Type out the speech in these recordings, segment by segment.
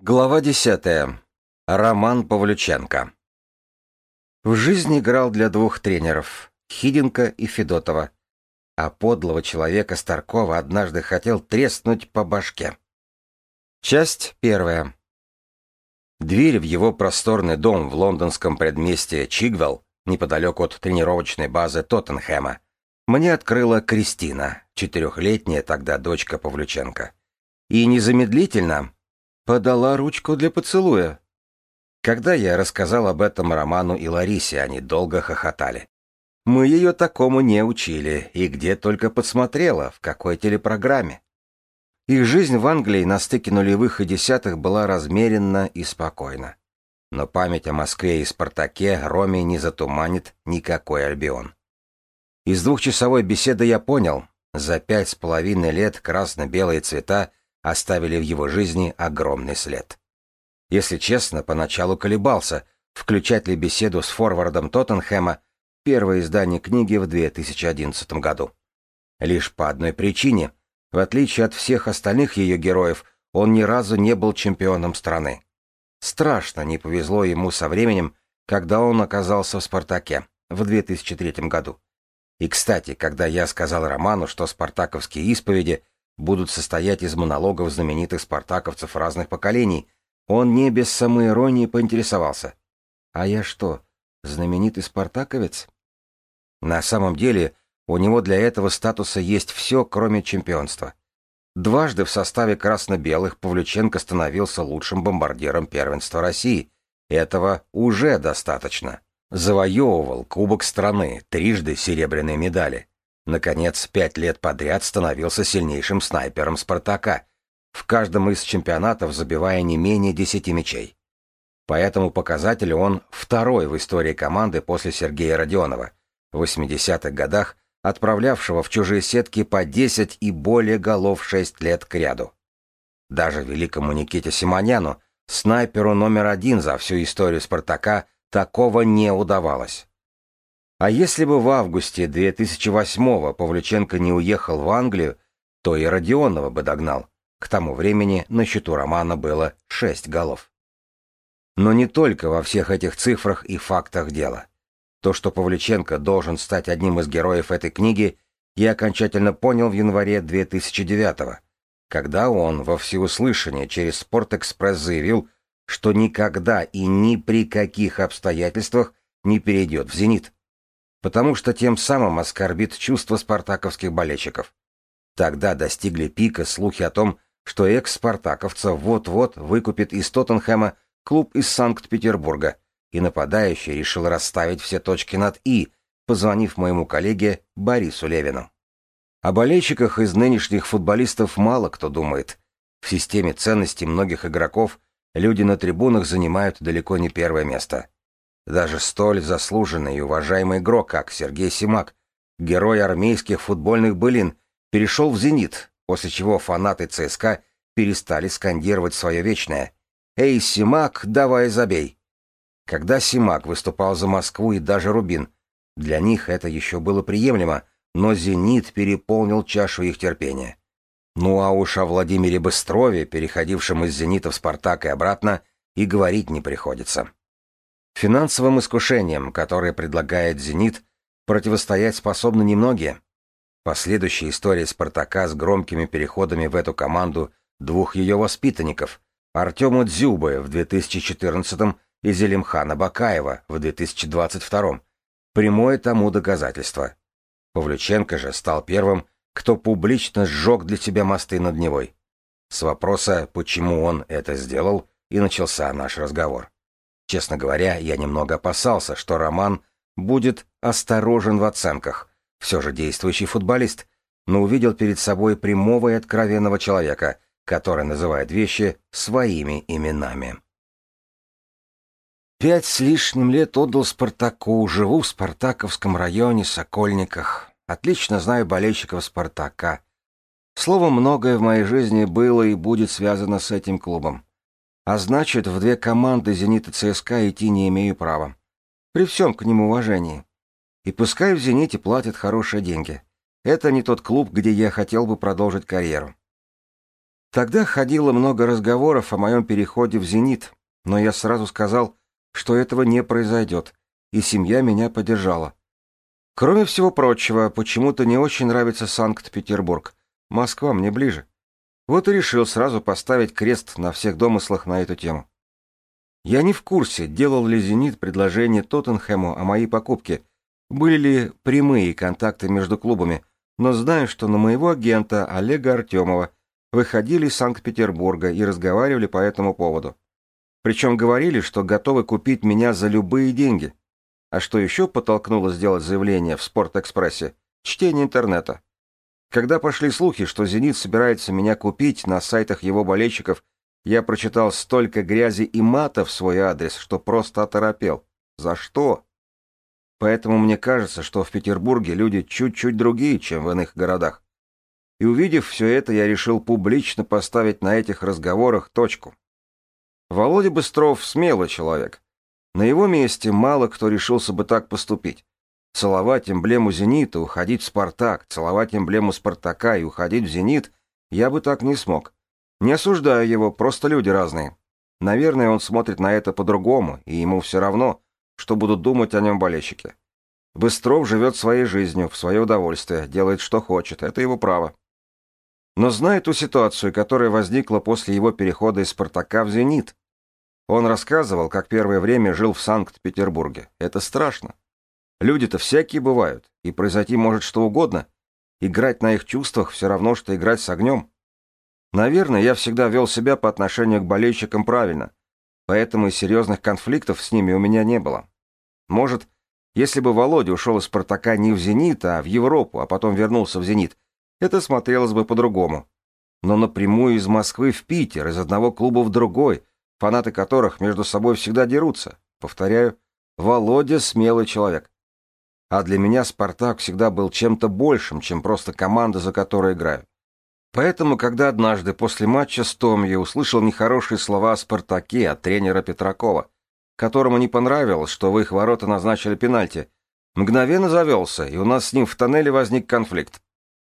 Глава 10. Роман Павлюченко. В жизни играл для двух тренеров — Хиденко и Федотова, а подлого человека Старкова однажды хотел треснуть по башке. Часть первая. Дверь в его просторный дом в лондонском предместье Чигвелл, неподалеку от тренировочной базы Тоттенхэма, мне открыла Кристина, 4-летняя тогда дочка Павлюченко. И незамедлительно подала ручку для поцелуя. Когда я рассказал об этом Роману и Ларисе, они долго хохотали. Мы ее такому не учили, и где только подсмотрела, в какой телепрограмме. Их жизнь в Англии на стыке нулевых и десятых была размеренна и спокойна. Но память о Москве и Спартаке Роме не затуманит никакой Альбион. Из двухчасовой беседы я понял, за 5,5 лет красно-белые цвета оставили в его жизни огромный след. Если честно, поначалу колебался, включать ли беседу с форвардом Тоттенхэма, первое издание книги в 2011 году. Лишь по одной причине: в отличие от всех остальных ее героев, он ни разу не был чемпионом страны. Страшно не повезло ему со временем, когда он оказался в «Спартаке» в 2003 году. И, кстати, когда я сказал Роману, что спартаковские исповеди будут состоять из монологов знаменитых спартаковцев разных поколений, он не без самоиронии поинтересовался: «А я что, знаменитый спартаковец?» На самом деле, у него для этого статуса есть все, кроме чемпионства. Дважды в составе красно-белых Павлюченко становился лучшим бомбардиром первенства России. Этого уже достаточно. Завоевывал Кубок страны, трижды серебряные медали. Наконец, 5 лет подряд становился сильнейшим снайпером «Спартака», в каждом из чемпионатов забивая не менее 10 мячей. По этому показателю он второй в истории команды после Сергея Родионова, в 80-х годах отправлявшего в чужие сетки по 10 и более голов 6 лет кряду. Даже великому Никите Симоняну, снайперу номер 1 за всю историю «Спартака», такого не удавалось. А если бы в августе 2008-го Павлюченко не уехал в Англию, то и Родионова бы догнал. К тому времени на счету Романа было 6 голов. Но не только во всех этих цифрах и фактах дело. То, что Павлюченко должен стать одним из героев этой книги, я окончательно понял в январе 2009-го, когда он во всеуслышание через «Спортэкспресс» заявил, что никогда и ни при каких обстоятельствах не перейдет в «Зенит», потому что тем самым оскорбит чувства спартаковских болельщиков. Тогда достигли пика слухи о том, что экс-спартаковца вот-вот выкупит из Тоттенхэма клуб из Санкт-Петербурга, и нападающий решил расставить все точки над «и», позвонив моему коллеге Борису Левину. О болельщиках из нынешних футболистов мало кто думает. В системе ценностей многих игроков люди на трибунах занимают далеко не первое место. Даже столь заслуженный и уважаемый игрок, как Сергей Симак, герой армейских футбольных былин, перешел в «Зенит», после чего фанаты ЦСКА перестали скандировать свое вечное: «Эй, Симак, давай забей!». Когда Симак выступал за Москву и даже Рубин, для них это еще было приемлемо, но «Зенит» переполнил чашу их терпения. Ну а уж о Владимире Быстрове, переходившем из «Зенита» в «Спартак» и обратно, и говорить не приходится. Финансовым искушениям, которые предлагает «Зенит», противостоять способны немногие. Последующая история «Спартака» с громкими переходами в эту команду двух ее воспитанников, Артема Дзюбы в 2014-м и Зелимхана Бакаева в 2022-м, прямое тому доказательство. Павлюченко же стал первым, кто публично сжег для себя мосты над Невой. С вопроса, почему он это сделал, и начался наш разговор. Честно говоря, я немного опасался, что Роман будет осторожен в оценках, все же действующий футболист, но увидел перед собой прямого и откровенного человека, который называет вещи своими именами. 5 с лишним лет отдал «Спартаку», живу в Спартаковском районе, Сокольниках. Отлично знаю болельщиков «Спартака». Словом, многое в моей жизни было и будет связано с этим клубом. А значит, в две команды «Зенит» и ЦСКА идти не имею права. При всем к ним уважении. И пускай в «Зените» платят хорошие деньги. Это не тот клуб, где я хотел бы продолжить карьеру. Тогда ходило много разговоров о моем переходе в «Зенит», но я сразу сказал, что этого не произойдет, и семья меня поддержала. Кроме всего прочего, почему-то не очень нравится Санкт-Петербург. Москва мне ближе. Вот и решил сразу поставить крест на всех домыслах на эту тему. Я не в курсе, делал ли «Зенит» предложение Тоттенхэму о моей покупке, были ли прямые контакты между клубами, но знаю, что на моего агента Олега Артемова выходили из Санкт-Петербурга и разговаривали по этому поводу. Причем говорили, что готовы купить меня за любые деньги. А что еще подтолкнуло сделать заявление в «Спортэкспрессе»? Чтение интернета. Когда пошли слухи, что «Зенит» собирается меня купить на сайтах его болельщиков, я прочитал столько грязи и мата в свой адрес, что просто оторопел. За что? Поэтому мне кажется, что в Петербурге люди чуть-чуть другие, чем в иных городах. И увидев все это, я решил публично поставить на этих разговорах точку. Володя Быстров смелый человек. На его месте мало кто решился бы так поступить. Целовать эмблему «Зенита», уходить в «Спартак», целовать эмблему «Спартака» и уходить в «Зенит» я бы так не смог. Не осуждаю его, просто люди разные. Наверное, он смотрит на это по-другому, и ему все равно, что будут думать о нем болельщики. Быстров живет своей жизнью, в свое удовольствие, делает, что хочет, это его право. Но зная ту ситуацию, которая возникла после его перехода из «Спартака» в «Зенит», он рассказывал, как первое время жил в Санкт-Петербурге. Это страшно. Люди-то всякие бывают, и произойти может что угодно. Играть на их чувствах все равно, что играть с огнем. Наверное, я всегда вел себя по отношению к болельщикам правильно, поэтому и серьезных конфликтов с ними у меня не было. Может, если бы Володя ушел из «Спартака» не в «Зенит», а в Европу, а потом вернулся в «Зенит», это смотрелось бы по-другому. Но напрямую из Москвы в Питер, из одного клуба в другой, фанаты которых между собой всегда дерутся. Повторяю, Володя смелый человек. А для меня «Спартак» всегда был чем-то большим, чем просто команда, за которой играю. Поэтому, когда однажды после матча с Томью услышал нехорошие слова о «Спартаке» от тренера Петракова, которому не понравилось, что в их ворота назначили пенальти, мгновенно завелся, и у нас с ним в тоннеле возник конфликт.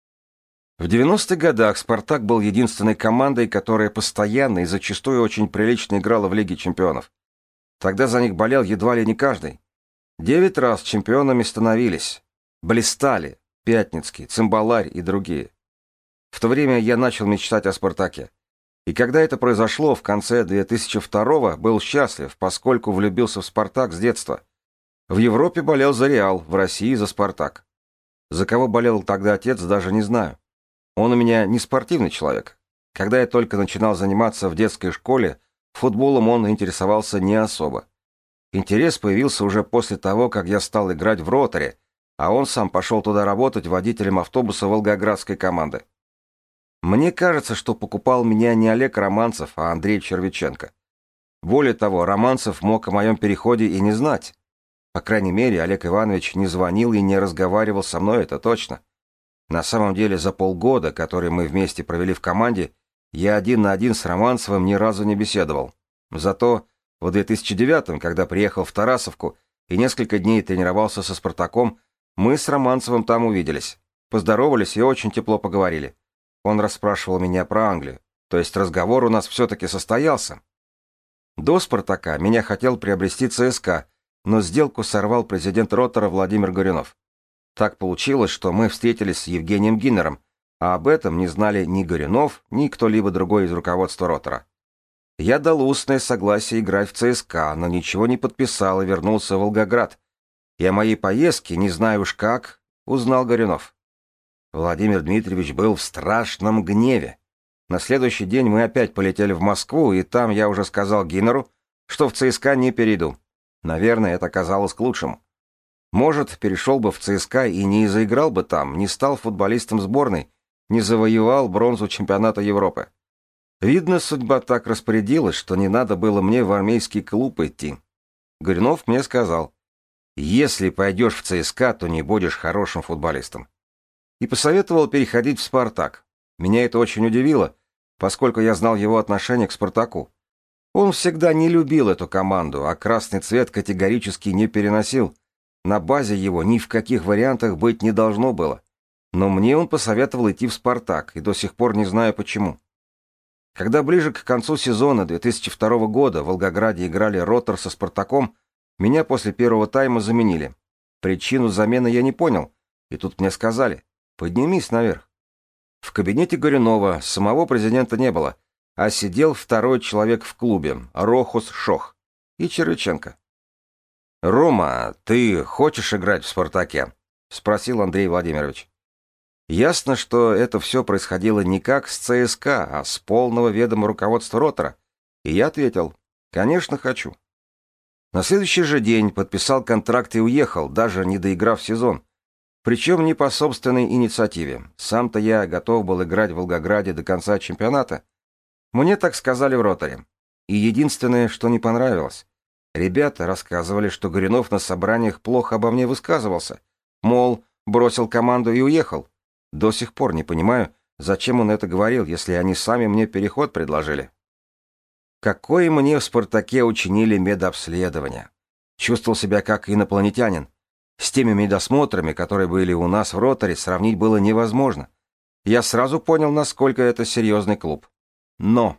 В 90-х годах «Спартак» был единственной командой, которая постоянно и зачастую очень прилично играла в Лиге чемпионов. Тогда за них болел едва ли не каждый. 9 раз чемпионами становились. Блистали Пятницкий, Цимбаларь и другие. В то время я начал мечтать о «Спартаке». И когда это произошло в конце 2002-го, был счастлив, поскольку влюбился в «Спартак» с детства. В Европе болел за «Реал», в России за «Спартак». За кого болел тогда отец, даже не знаю. Он у меня не спортивный человек. Когда я только начинал заниматься в детской школе, футболом он интересовался не особо. Интерес появился уже после того, как я стал играть в «Роторе», а он сам пошел туда работать водителем автобуса волгоградской команды. Мне кажется, что покупал меня не Олег Романцев, а Андрей Червиченко. Более того, Романцев мог о моем переходе и не знать. По крайней мере, Олег Иванович не звонил и не разговаривал со мной, это точно. На самом деле, за полгода, которые мы вместе провели в команде, я 1 на 1 с Романцевым ни разу не беседовал. Зато в 2009-м, когда приехал в Тарасовку и несколько дней тренировался со «Спартаком», мы с Романцевым там увиделись. Поздоровались и очень тепло поговорили. Он расспрашивал меня про Англию, то есть разговор у нас все-таки состоялся. До «Спартака» меня хотел приобрести ЦСКА, но сделку сорвал президент «Ротора» Владимир Горюнов. Так получилось, что мы встретились с Евгением Гиннером, а об этом не знали ни Горюнов, ни кто-либо другой из руководства «Ротора». Я дал устное согласие играть в ЦСКА, но ничего не подписал и вернулся в Волгоград. И о моей поездке, не знаю уж как, узнал Горюнов. Владимир Дмитриевич был в страшном гневе. На следующий день мы опять полетели в Москву, и там я уже сказал Гиннеру, что в ЦСКА не перейду. Наверное, это казалось к лучшему. Может, перешел бы в ЦСКА и не заиграл бы там, не стал футболистом сборной, не завоевал бронзу чемпионата Европы. Видно, судьба так распорядилась, что не надо было мне в армейский клуб идти. Горюнов мне сказал: «Если пойдешь в ЦСКА, то не будешь хорошим футболистом». И посоветовал переходить в «Спартак». Меня это очень удивило, поскольку я знал его отношение к «Спартаку». Он всегда не любил эту команду, а красный цвет категорически не переносил. На базе его ни в каких вариантах быть не должно было. Но мне он посоветовал идти в «Спартак», и до сих пор не знаю почему. Когда ближе к концу сезона 2002 года в Волгограде играли «Ротор» со «Спартаком», меня после первого тайма заменили. Причину замены я не понял, и тут мне сказали: «Поднимись наверх». В кабинете Горюнова самого президента не было, а сидел второй человек в клубе, Рохус Шох и Червяченко. «Рома, ты хочешь играть в «Спартаке»?» — спросил Андрей Владимирович. Ясно, что это все происходило не как с ЦСКА, а с полного ведома руководства «Ротора». И я ответил: «Конечно, хочу». На следующий же день подписал контракт и уехал, даже не доиграв сезон. Причем не по собственной инициативе. Сам-то я готов был играть в Волгограде до конца чемпионата. Мне так сказали в «Роторе». И единственное, что не понравилось. Ребята рассказывали, что Горюнов на собраниях плохо обо мне высказывался. Мол, бросил команду и уехал. До сих пор не понимаю, зачем он это говорил, если они сами мне переход предложили. Какое мне в «Спартаке» учинили медобследование. Чувствовал себя как инопланетянин. С теми медосмотрами, которые были у нас в «Роторе», сравнить было невозможно. Я сразу понял, насколько это серьезный клуб. Но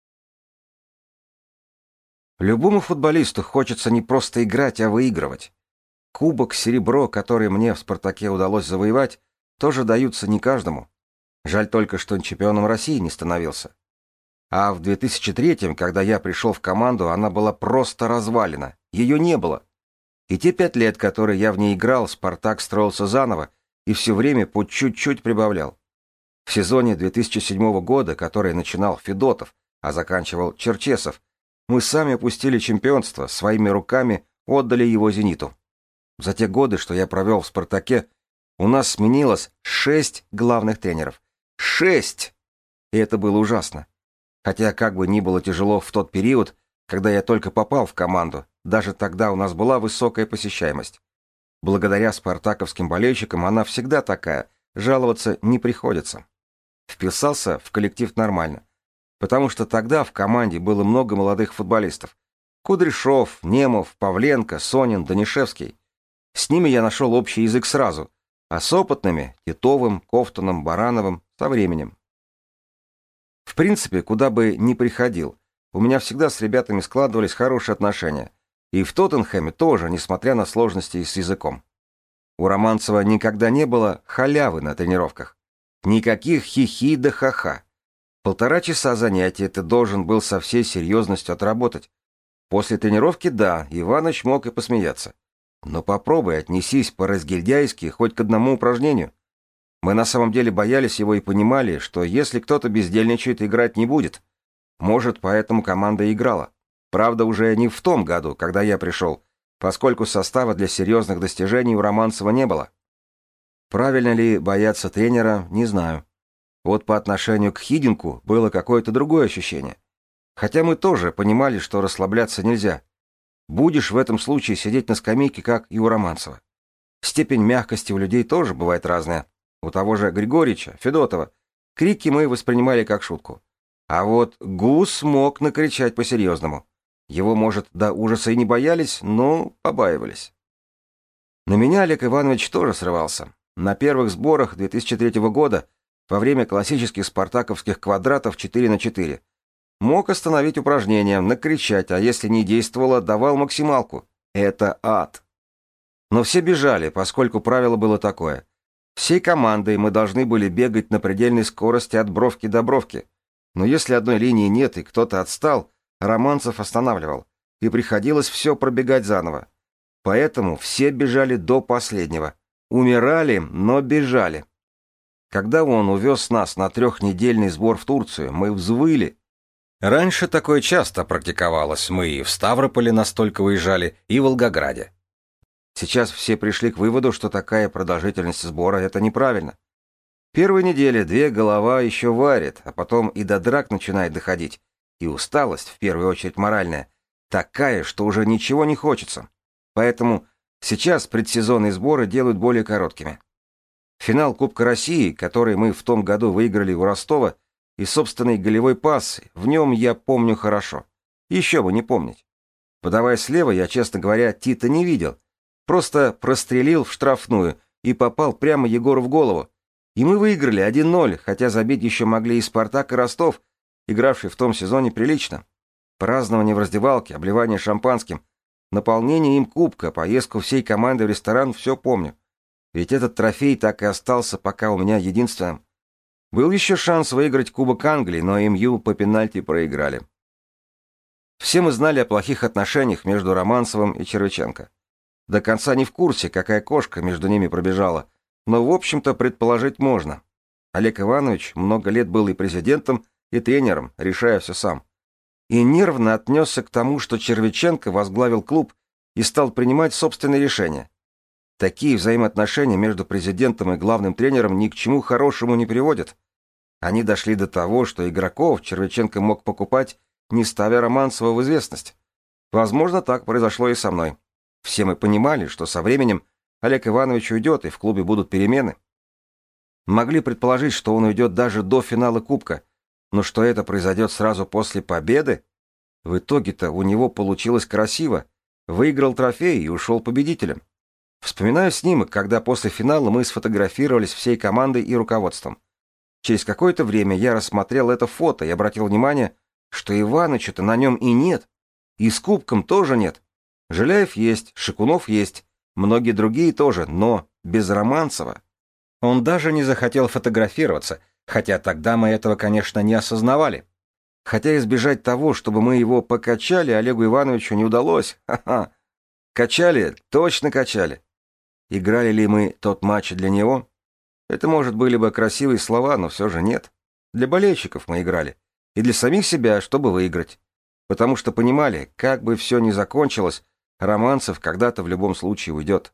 любому футболисту хочется не просто играть, а выигрывать. Кубок серебро, который мне в «Спартаке» удалось завоевать, тоже даются не каждому. Жаль только, что чемпионом России не становился. А в 2003-м, когда я пришел в команду, она была просто развалена. Ее не было. И те 5 лет, которые я в ней играл, «Спартак» строился заново и все время по чуть-чуть прибавлял. В сезоне 2007 года, который начинал Федотов, а заканчивал Черчесов, мы сами опустили чемпионство, своими руками отдали его «Зениту». За те годы, что я провел в «Спартаке», у нас сменилось 6 главных тренеров. 6! И это было ужасно. Хотя как бы ни было тяжело в тот период, когда я только попал в команду, даже тогда у нас была высокая посещаемость. Благодаря спартаковским болельщикам она всегда такая, жаловаться не приходится. Вписался в коллектив нормально, потому что тогда в команде было много молодых футболистов. Кудряшов, Немов, Павленко, Сонин, Данишевский. С ними я нашел общий язык сразу, а с опытными — Титовым, Ковтуном, Барановым — со временем. В принципе, куда бы ни приходил, у меня всегда с ребятами складывались хорошие отношения. И в Тоттенхэме тоже, несмотря на сложности с языком. У Романцева никогда не было халявы на тренировках. Никаких хихи да ха-ха. 1,5 часа занятия ты должен был со всей серьезностью отработать. После тренировки, да, Иваныч мог и посмеяться. Но попробуй отнесись по-разгильдяйски хоть к одному упражнению. Мы на самом деле боялись его и понимали, что если кто-то бездельничает, играть не будет. Может, поэтому команда и играла. Правда, уже не в том году, когда я пришел, поскольку состава для серьезных достижений у Романцева не было. Правильно ли бояться тренера, не знаю. Вот по отношению к Хидинку было какое-то другое ощущение. Хотя мы тоже понимали, что расслабляться нельзя. Будешь в этом случае сидеть на скамейке, как и у Романцева. Степень мягкости у людей тоже бывает разная. У того же Григорича, Федотова, крики мы воспринимали как шутку. А вот Гус мог накричать по-серьезному. Его, может, до ужаса и не боялись, но побаивались. На меня Олег Иванович тоже срывался. На первых сборах 2003 года, во время классических спартаковских квадратов 4×4, мог остановить упражнение, накричать, а если не действовало, давал максималку. Это ад. Но все бежали, поскольку правило было такое. Всей командой мы должны были бегать на предельной скорости от бровки до бровки. Но если одной линии нет и кто-то отстал, Романцев останавливал, и приходилось все пробегать заново. Поэтому все бежали до последнего. Умирали, но бежали. Когда он увез нас на 3-недельный сбор в Турцию, мы взвыли. Раньше такое часто практиковалось. Мы и в Ставрополе настолько выезжали, и в Волгограде. Сейчас все пришли к выводу, что такая продолжительность сбора — это неправильно. Первой неделе 2 голова еще варит, а потом и до драк начинает доходить. И усталость, в первую очередь моральная, такая, что уже ничего не хочется. Поэтому сейчас предсезонные сборы делают более короткими. Финал Кубка России, который мы в том году выиграли у Ростова, и собственный голевой пас, в нем я помню хорошо. Еще бы не помнить. Подавая слева, я, честно говоря, Тита не видел. Просто прострелил в штрафную и попал прямо Егору в голову. И мы выиграли 1-0, хотя забить еще могли и Спартак, и Ростов. игравший в том сезоне прилично. Празднование в раздевалке, обливание шампанским, наполнение им кубка, поездку всей команды в ресторан — все помню. Ведь этот трофей так и остался пока у меня единственным. Был еще шанс выиграть Кубок Англии, но МЮ по пенальти проиграли. Все мы знали о плохих отношениях между Романцевым и Червяченко. До конца не в курсе, какая кошка между ними пробежала, но, в общем-то, предположить можно. Олег Иванович много лет был и президентом, и тренером, решая все сам. И нервно отнесся к тому, что Червяченко возглавил клуб и стал принимать собственные решения. Такие взаимоотношения между президентом и главным тренером ни к чему хорошему не приводят. Они дошли до того, что игроков Червяченко мог покупать, не ставя Романцева в известность. Возможно, так произошло и со мной. Все мы понимали, что со временем Олег Иванович уйдет, и в клубе будут перемены. Могли предположить, что он уйдет даже до финала Кубка, но что это произойдет сразу после победы? В итоге-то у него получилось красиво. Выиграл трофей и ушел победителем. Вспоминаю снимок, когда после финала мы сфотографировались всей командой и руководством. Через какое-то время я рассмотрел это фото и обратил внимание, что Иваныча-то на нем и нет. И с кубком тоже нет. Жиляев есть, Шикунов есть, многие другие тоже, но без Романцева. Он даже не захотел фотографироваться, хотя тогда мы этого, конечно, не осознавали. Хотя избежать того, чтобы мы его покачали, Олегу Ивановичу не удалось. Ха-ха. Качали, точно качали. Играли ли мы тот матч для него? Это, может, были бы красивые слова, но все же нет. Для болельщиков мы играли. И для самих себя, чтобы выиграть. Потому что понимали, как бы все ни закончилось, Романцев когда-то в любом случае уйдет.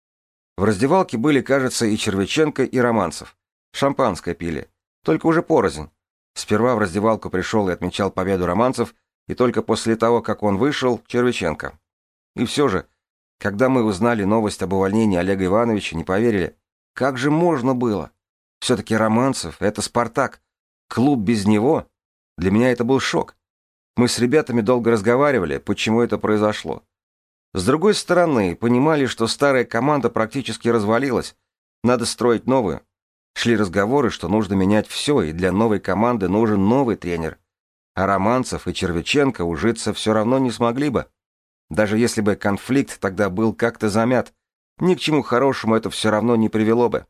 В раздевалке были, кажется, и Червяченко, и Романцев. Шампанское пили. Только уже порознь. Сперва в раздевалку пришел и отмечал победу Романцев, и только после того, как он вышел, Червяченко. И все же, когда мы узнали новость об увольнении Олега Ивановича, не поверили. Как же можно было? Все-таки Романцев — это «Спартак». Клуб без него? Для меня это был шок. Мы с ребятами долго разговаривали, почему это произошло. С другой стороны, понимали, что старая команда практически развалилась. Надо строить новую. Шли разговоры, что нужно менять все, и для новой команды нужен новый тренер. А Романцев и Червяченко ужиться все равно не смогли бы. Даже если бы конфликт тогда был как-то замят, ни к чему хорошему это все равно не привело бы.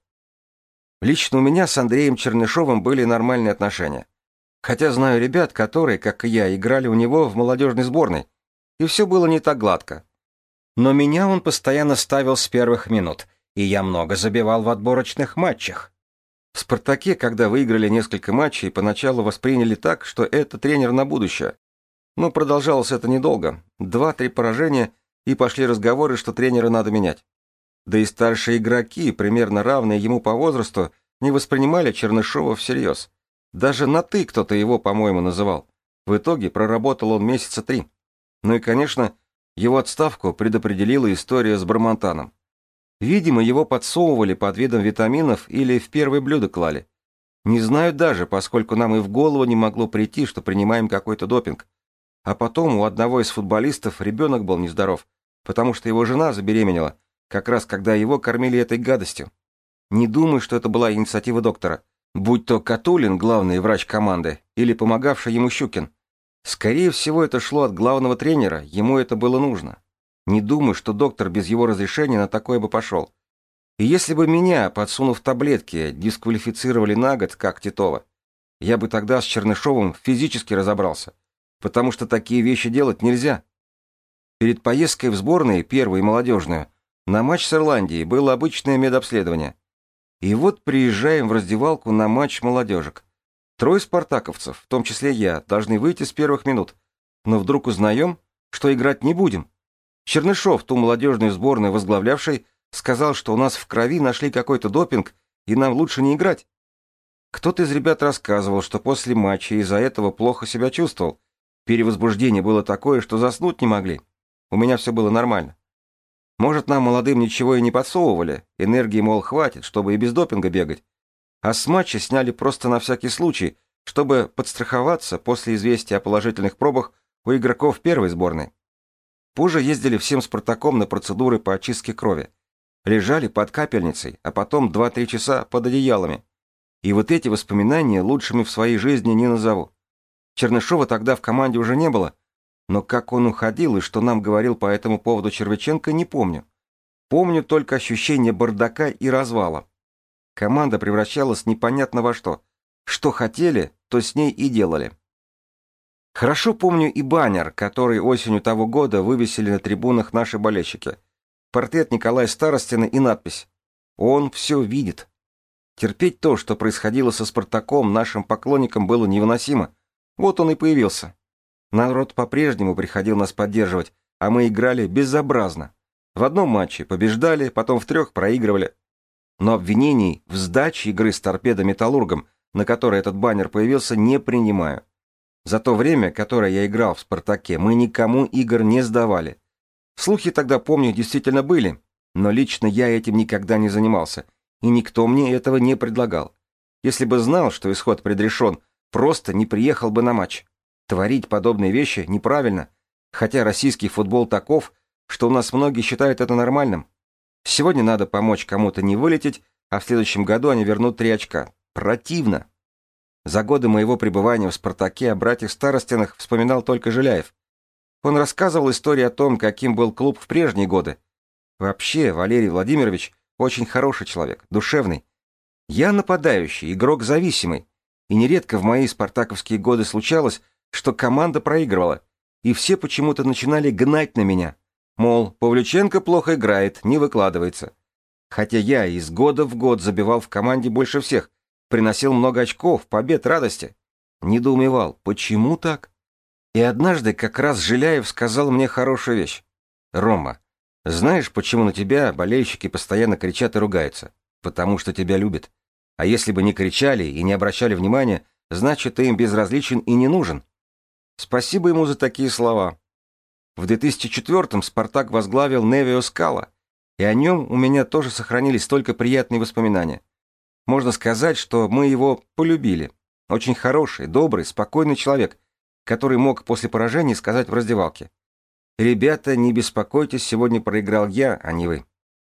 Лично у меня с Андреем Чернышовым были нормальные отношения. Хотя знаю ребят, которые, как и я, играли у него в молодежной сборной, и все было не так гладко. Но меня он постоянно ставил с первых минут, и я много забивал в отборочных матчах. В «Спартаке», когда выиграли несколько матчей, поначалу восприняли так, что это тренер на будущее. Но продолжалось это недолго. 2-3 поражения, и пошли разговоры, что тренера надо менять. Да и старшие игроки, примерно равные ему по возрасту, не воспринимали Чернышова всерьез. Даже на «ты» кто-то его, по-моему, называл. В итоге проработал он месяца 3. Ну и, конечно, его отставку предопределила история с Бармантаном. Видимо, его подсовывали под видом витаминов или в первое блюдо клали. Не знаю даже, поскольку нам и в голову не могло прийти, что принимаем какой-то допинг. А потом у одного из футболистов ребенок был нездоров, потому что его жена забеременела, как раз когда его кормили этой гадостью. Не думаю, что это была инициатива доктора, будь то Катулин, главный врач команды, или помогавший ему Щукин. Скорее всего, это шло от главного тренера, ему это было нужно. Не думаю, что доктор без его разрешения на такое бы пошел. И если бы меня, подсунув таблетки, дисквалифицировали на год, как Титова, я бы тогда с Чернышовым физически разобрался, потому что такие вещи делать нельзя. Перед поездкой в сборную, первую и молодежную, на матч с Ирландией было обычное медобследование. И вот приезжаем в раздевалку на матч молодежек. 3 спартаковцев, в том числе я, должны выйти с первых минут. Но вдруг узнаем, что играть не будем. Чернышов, ту молодежную сборную возглавлявший, сказал, что у нас в крови нашли какой-то допинг, и нам лучше не играть. Кто-то из ребят рассказывал, что после матча из-за этого плохо себя чувствовал. Перевозбуждение было такое, что заснуть не могли. У меня все было нормально. Может, нам, молодым, ничего и не подсовывали, энергии, мол, хватит, чтобы и без допинга бегать. А с матча сняли просто на всякий случай, чтобы подстраховаться после известия о положительных пробах у игроков первой сборной. Позже ездили всем «Спартаком» на процедуры по очистке крови. Лежали под капельницей, а потом 2-3 часа под одеялами. И вот эти воспоминания лучшими в своей жизни не назову. Чернышова тогда в команде уже не было, но как он уходил и что нам говорил по этому поводу Червяченко, не помню. Помню только ощущение бардака и развала. Команда превращалась непонятно во что. Что хотели, то с ней и делали. Хорошо помню и баннер, который осенью того года вывесили на трибунах наши болельщики. Портрет Николая Старостина и надпись «Он все видит». Терпеть то, что происходило со «Спартаком», нашим поклонникам было невыносимо. Вот он и появился. Народ по-прежнему приходил нас поддерживать, а мы играли безобразно. В одном матче побеждали, потом в 3 проигрывали. Но обвинений в сдаче игры с торпедо-металлургом, на которой этот баннер появился, не принимаю. За то время, которое я играл в «Спартаке», мы никому игр не сдавали. Слухи тогда, помню, действительно были, но лично я этим никогда не занимался, и никто мне этого не предлагал. Если бы знал, что исход предрешен, просто не приехал бы на матч. Творить подобные вещи неправильно, хотя российский футбол таков, что у нас многие считают это нормальным. Сегодня надо помочь кому-то не вылететь, а в следующем году они вернут 3 очка. Противно. За годы моего пребывания в «Спартаке» о братьях Старостинах вспоминал только Жиляев. Он рассказывал истории о том, каким был клуб в прежние годы. Вообще, Валерий Владимирович очень хороший человек, душевный. Я нападающий, игрок зависимый. И нередко в мои спартаковские годы случалось, что команда проигрывала, и все почему-то начинали гнать на меня. Мол, Павлюченко плохо играет, не выкладывается. Хотя я из года в год забивал в команде больше всех, приносил много очков, побед, радости. Недоумевал, почему так? И однажды как раз Жиляев сказал мне хорошую вещь. «Рома, знаешь, почему на тебя болельщики постоянно кричат и ругаются? Потому что тебя любят. А если бы не кричали и не обращали внимания, значит, ты им безразличен и не нужен». Спасибо ему за такие слова. В 2004-м «Спартак» возглавил Невио Скала, и о нем у меня тоже сохранились только приятные воспоминания. Можно сказать, что мы его полюбили. Очень хороший, добрый, спокойный человек, который мог после поражения сказать в раздевалке: «Ребята, не беспокойтесь, сегодня проиграл я, а не вы».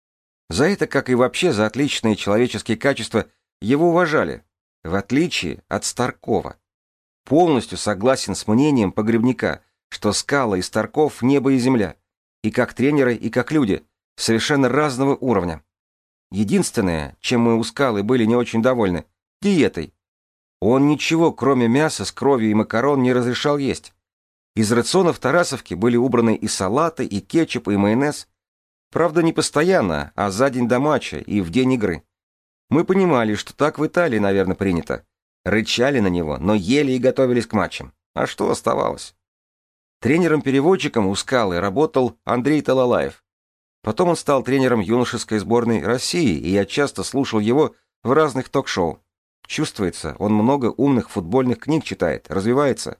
За это, как и вообще за отличные человеческие качества, его уважали, в отличие от Старкова. Полностью согласен с мнением Погребняка, что Скала и Старков — небо и земля, и как тренеры, и как люди, совершенно разного уровня. Единственное, чем мы у Скалы были не очень довольны — диетой. Он ничего, кроме мяса с кровью и макарон, не разрешал есть. Из рационов Тарасовки были убраны и салаты, и кетчуп, и майонез. Правда, не постоянно, а за день до матча и в день игры. Мы понимали, что так в Италии, наверное, принято. Рычали на него, но ели и готовились к матчам. А что оставалось? Тренером-переводчиком у Скалы работал Андрей Талалаев. Потом он стал тренером юношеской сборной России, и я часто слушал его в разных ток-шоу. Чувствуется, он много умных футбольных книг читает, развивается.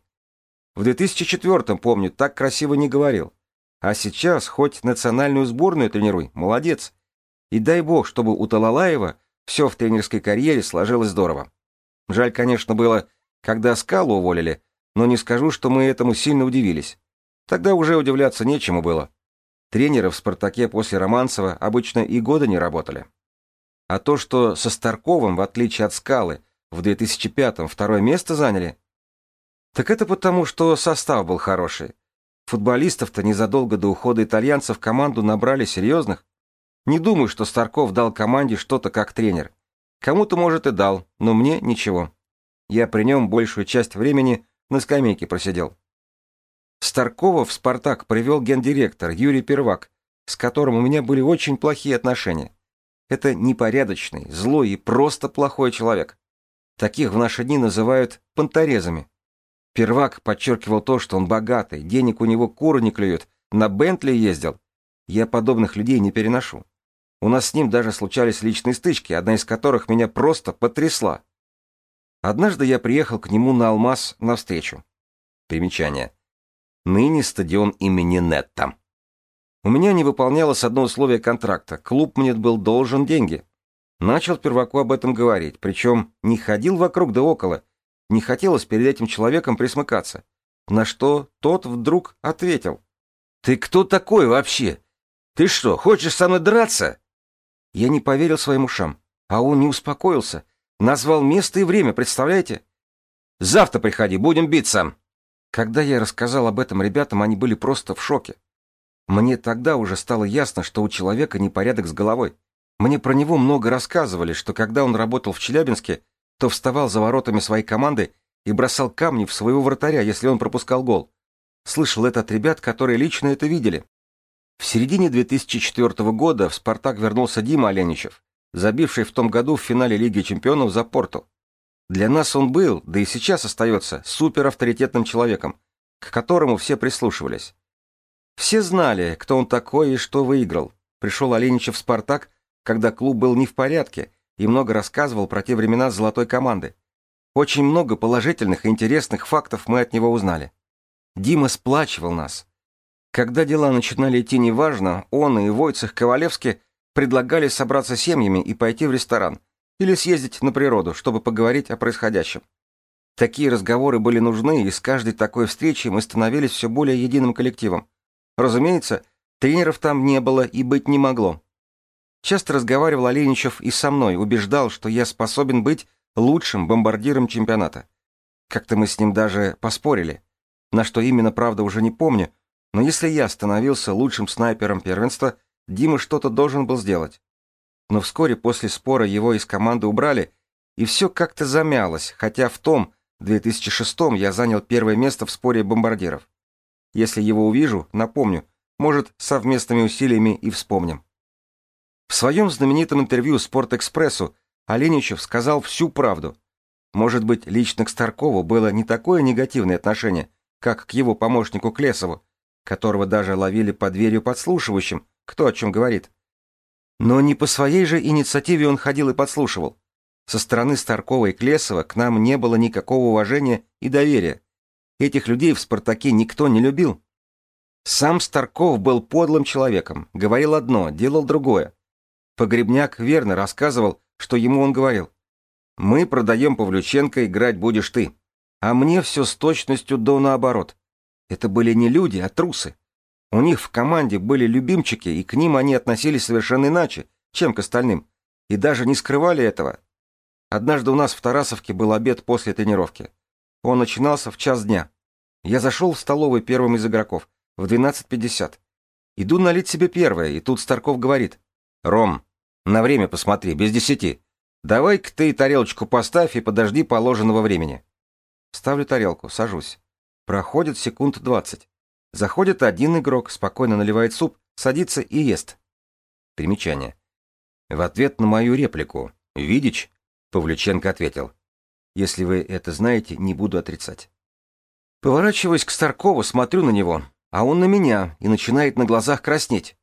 В 2004-м, помню, так красиво не говорил. А сейчас хоть национальную сборную тренируй, молодец. И дай бог, чтобы у Талалаева все в тренерской карьере сложилось здорово. Жаль, конечно, было, когда Скалу уволили, но не скажу, что мы этому сильно удивились. Тогда уже удивляться нечему было. Тренеры в «Спартаке» после Романцева обычно и года не работали. А то, что со Старковым, в отличие от Скалы, в 2005-м 2-е место заняли, так это потому, что состав был хороший. Футболистов-то незадолго до ухода итальянцев в команду набрали серьезных. Не думаю, что Старков дал команде что-то как тренер. Кому-то, может, и дал, но мне ничего. Я при нем большую часть времени на скамейке просидел. Старкова в «Спартак» привел гендиректор Юрий Первак, с которым у меня были очень плохие отношения. Это непорядочный, злой и просто плохой человек. Таких в наши дни называют понторезами. Первак подчеркивал то, что он богатый, денег у него куры не клюют, на Бентли ездил. Я подобных людей не переношу. У нас с ним даже случались личные стычки, одна из которых меня просто потрясла. Однажды я приехал к нему на «Алмаз» навстречу. Примечание. Ныне стадион имени Нетта. У меня не выполнялось одно условие контракта. Клуб мне был должен деньги. Начал Перваку об этом говорить, причем не ходил вокруг да около. Не хотелось перед этим человеком присмыкаться. На что тот вдруг ответил: «Ты кто такой вообще? Ты что, хочешь со мной драться?» Я не поверил своим ушам, а он не успокоился. Назвал место и время, представляете? Завтра приходи, будем биться!» Когда я рассказал об этом ребятам, они были просто в шоке. Мне тогда уже стало ясно, что у человека непорядок с головой. Мне про него много рассказывали, что когда он работал в Челябинске, то вставал за воротами своей команды и бросал камни в своего вратаря, если он пропускал гол. Слышал это от ребят, которые лично это видели. В середине 2004 года в «Спартак» вернулся Дима Аленичев, забивший в том году в финале Лиги чемпионов за Порту. Для нас он был, да и сейчас остается, суперавторитетным человеком, к которому все прислушивались. Все знали, кто он такой и что выиграл. Пришел Аленичев в «Спартак», когда клуб был не в порядке, и много рассказывал про те времена золотой команды. Очень много положительных и интересных фактов мы от него узнали. Дима сплачивал нас. Когда дела начинали идти неважно, он и Войцех Ковалевский предлагали собраться семьями и пойти в ресторан или съездить на природу, чтобы поговорить о происходящем. Такие разговоры были нужны, и с каждой такой встречей мы становились все более единым коллективом. Разумеется, тренеров там не было и быть не могло. Часто разговаривал Аленичев и со мной, убеждал, что я способен быть лучшим бомбардиром чемпионата. Как-то мы с ним даже поспорили. На что именно, правда, уже не помню, но если я становился лучшим снайпером первенства, Дима что-то должен был сделать. Но вскоре после спора его из команды убрали, и все как-то замялось, хотя в том 2006-м я занял первое место в споре бомбардиров. Если его увижу, напомню, может, совместными усилиями и вспомним. В своем знаменитом интервью «Спортэкспрессу» Аленичев сказал всю правду. Может быть, лично к Старкову было не такое негативное отношение, как к его помощнику Клесову, которого даже ловили под дверью подслушивающим, кто о чем говорит. Но не по своей же инициативе он ходил и подслушивал. Со стороны Старкова и Клесова к нам не было никакого уважения и доверия. Этих людей в «Спартаке» никто не любил. Сам Старков был подлым человеком, говорил одно, делал другое. Погребняк верно рассказывал, что ему он говорил: «Мы продаем Павлюченко, играть будешь ты». А мне все с точностью до наоборот. Это были не люди, а трусы. У них в команде были любимчики, и к ним они относились совершенно иначе, чем к остальным, и даже не скрывали этого. Однажды у нас в Тарасовке был обед после тренировки. Он начинался в 1:00 дня. Я зашел в столовую первым из игроков, в 12:50. Иду налить себе первое, и тут Старков говорит: «Ром, на время посмотри, без 10. Давай-ка ты тарелочку поставь и подожди положенного времени». Ставлю тарелку, сажусь. Проходит секунд 20. Заходит один игрок, спокойно наливает суп, садится и ест. Примечание. В ответ на мою реплику «Видич?» Павлюченко ответил: «Если вы это знаете, не буду отрицать». Поворачиваясь к Старкову, смотрю на него, а он на меня и начинает на глазах краснеть.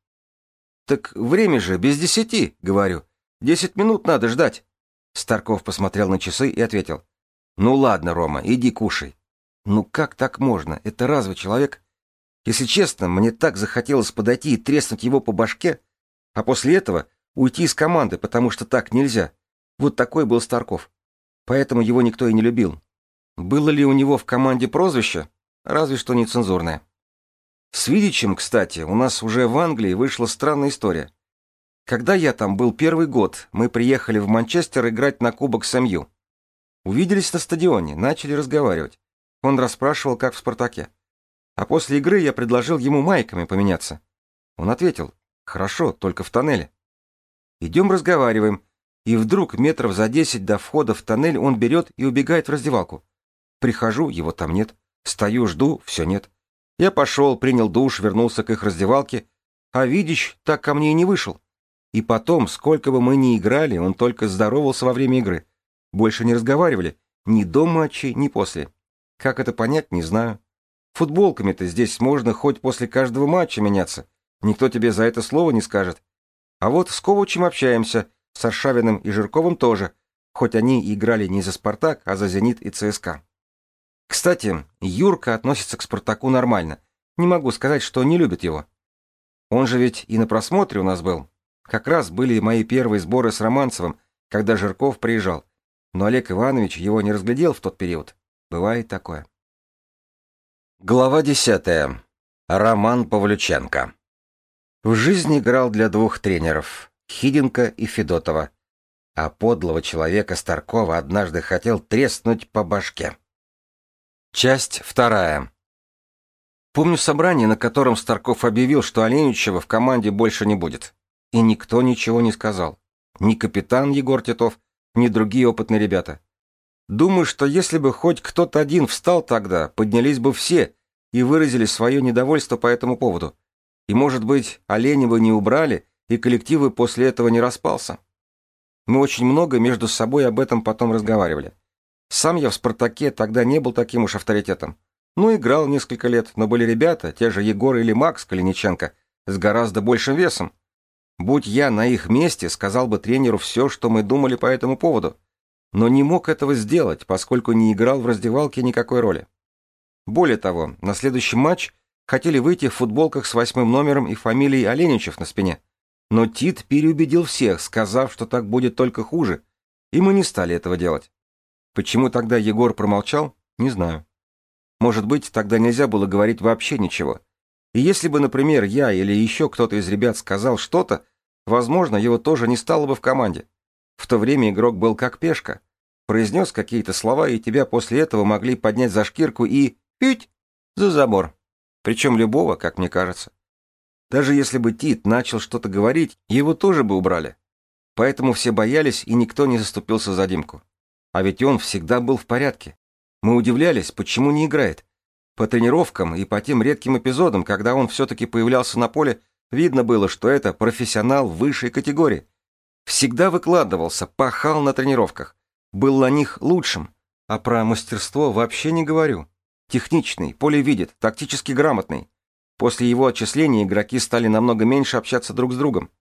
«Так время же без 10, — говорю. 10 минут надо ждать». Старков посмотрел на часы и ответил: «Ну ладно, Рома, иди кушай». Ну как так можно? Это разве человек? Если честно, мне так захотелось подойти и треснуть его по башке, а после этого уйти из команды, потому что так нельзя. Вот такой был Старков. Поэтому его никто и не любил. Было ли у него в команде прозвище? Разве что нецензурное. С Видичем, кстати, у нас уже в Англии вышла странная история. Когда я там был первый год, мы приехали в Манчестер играть на Кубок с МЮ. Увиделись на стадионе, начали разговаривать. Он расспрашивал, как в «Спартаке». А после игры я предложил ему майками поменяться. Он ответил: «Хорошо, только в тоннеле». Идем разговариваем, и вдруг метров за 10 до входа в тоннель он берет и убегает в раздевалку. Прихожу, его там нет. Стою, жду, все нет. Я пошел, принял душ, вернулся к их раздевалке, а Видич так ко мне и не вышел. И потом, сколько бы мы ни играли, он только здоровался во время игры. Больше не разговаривали, ни до матчей, ни после. Как это понять, не знаю. Футболками-то здесь можно хоть после каждого матча меняться. Никто тебе за это слово не скажет. А вот с Ковачем общаемся, с Аршавиным и Жирковым тоже, хоть они и играли не за «Спартак», а за «Зенит» и ЦСКА. Кстати, Юрка относится к «Спартаку» нормально. Не могу сказать, что не любит его. Он же ведь и на просмотре у нас был. Как раз были мои первые сборы с Романцевым, когда Жирков приезжал. Но Олег Иванович его не разглядел в тот период. Бывает такое. Глава 10. Роман Павлюченко. В жизни играл для двух тренеров — Хиденко и Федотова. А подлого человека Старкова однажды хотел треснуть по башке. Часть вторая. Помню собрание, на котором Старков объявил, что Аленичева в команде больше не будет. И никто ничего не сказал. Ни капитан Егор Титов, ни другие опытные ребята. Думаю, что если бы хоть кто-то один встал тогда, поднялись бы все и выразили свое недовольство по этому поводу. И, может быть, Оленева не убрали, и коллектив бы после этого не распался. Мы очень много между собой об этом потом разговаривали. Сам я в «Спартаке» тогда не был таким уж авторитетом. Ну, играл несколько лет, но были ребята, те же Егор или Макс Калиниченко, с гораздо большим весом. Будь я на их месте, сказал бы тренеру все, что мы думали по этому поводу. Но не мог этого сделать, поскольку не играл в раздевалке никакой роли. Более того, на следующий матч хотели выйти в футболках с 8 номером и фамилией Оленичев на спине. Но Тит переубедил всех, сказав, что так будет только хуже, и мы не стали этого делать. Почему тогда Егор промолчал, не знаю. Может быть, тогда нельзя было говорить вообще ничего. И если бы, например, я или еще кто-то из ребят сказал что-то, возможно, его тоже не стало бы в команде. В то время игрок был как пешка. Произнес какие-то слова, и тебя после этого могли поднять за шкирку и пить за забор. Причем любого, как мне кажется. Даже если бы Тит начал что-то говорить, его тоже бы убрали. Поэтому все боялись, и никто не заступился за Димку. А ведь он всегда был в порядке. Мы удивлялись, почему не играет. По тренировкам и по тем редким эпизодам, когда он все-таки появлялся на поле, видно было, что это профессионал высшей категории. Всегда выкладывался, пахал на тренировках. Был на них лучшим. А про мастерство вообще не говорю. Техничный, поле видит, тактически грамотный. После его отчисления игроки стали намного меньше общаться друг с другом.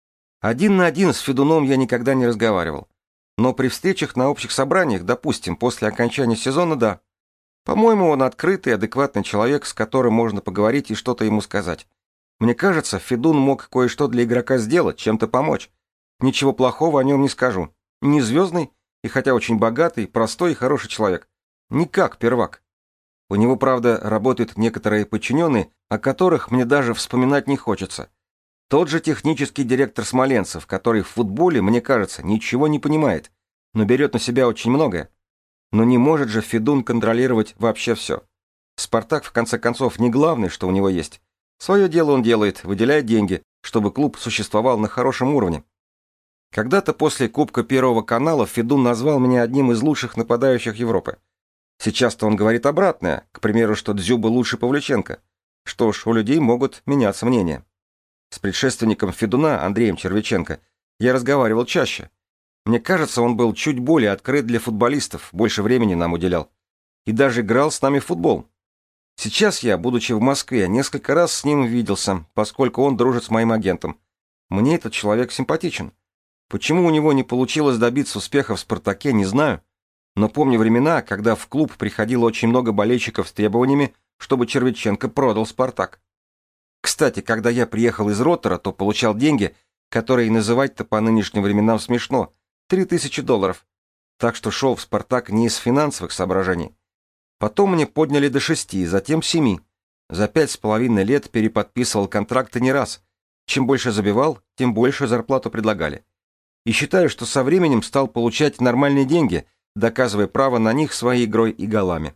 1 на 1 с Федуном я никогда не разговаривал. Но при встречах на общих собраниях, допустим, после окончания сезона, да. По-моему, он открытый, адекватный человек, с которым можно поговорить и что-то ему сказать. Мне кажется, Федун мог кое-что для игрока сделать, чем-то помочь. Ничего плохого о нем не скажу. Не звездный, и хотя очень богатый, простой и хороший человек. Не как первак. У него, правда, работают некоторые подчиненные, о которых мне даже вспоминать не хочется. Тот же технический директор Смоленцев, который в футболе, мне кажется, ничего не понимает, но берет на себя очень многое. Но не может же Федун контролировать вообще все. «Спартак», в конце концов, не главное, что у него есть. Свое дело он делает, выделяет деньги, чтобы клуб существовал на хорошем уровне. Когда-то после Кубка Первого канала Федун назвал меня одним из лучших нападающих Европы. Сейчас-то он говорит обратное, к примеру, что Дзюба лучше Павлюченко. Что ж, у людей могут меняться мнения. С предшественником Федуна, Андреем Червяченко, я разговаривал чаще. Мне кажется, он был чуть более открыт для футболистов, больше времени нам уделял. И даже играл с нами в футбол. Сейчас я, будучи в Москве, несколько раз с ним виделся, поскольку он дружит с моим агентом. Мне этот человек симпатичен. Почему у него не получилось добиться успеха в «Спартаке», не знаю. Но помню времена, когда в клуб приходило очень много болельщиков с требованиями, чтобы Червяченко продал «Спартак». Кстати, когда я приехал из Ротора, то получал деньги, которые называть-то по нынешним временам смешно, $3000. Так что шел в «Спартак» не из финансовых соображений. Потом мне подняли до 6, затем 7. За 5,5 лет переподписывал контракты не раз. Чем больше забивал, тем больше зарплату предлагали. И считаю, что со временем стал получать нормальные деньги, доказывая право на них своей игрой и голами.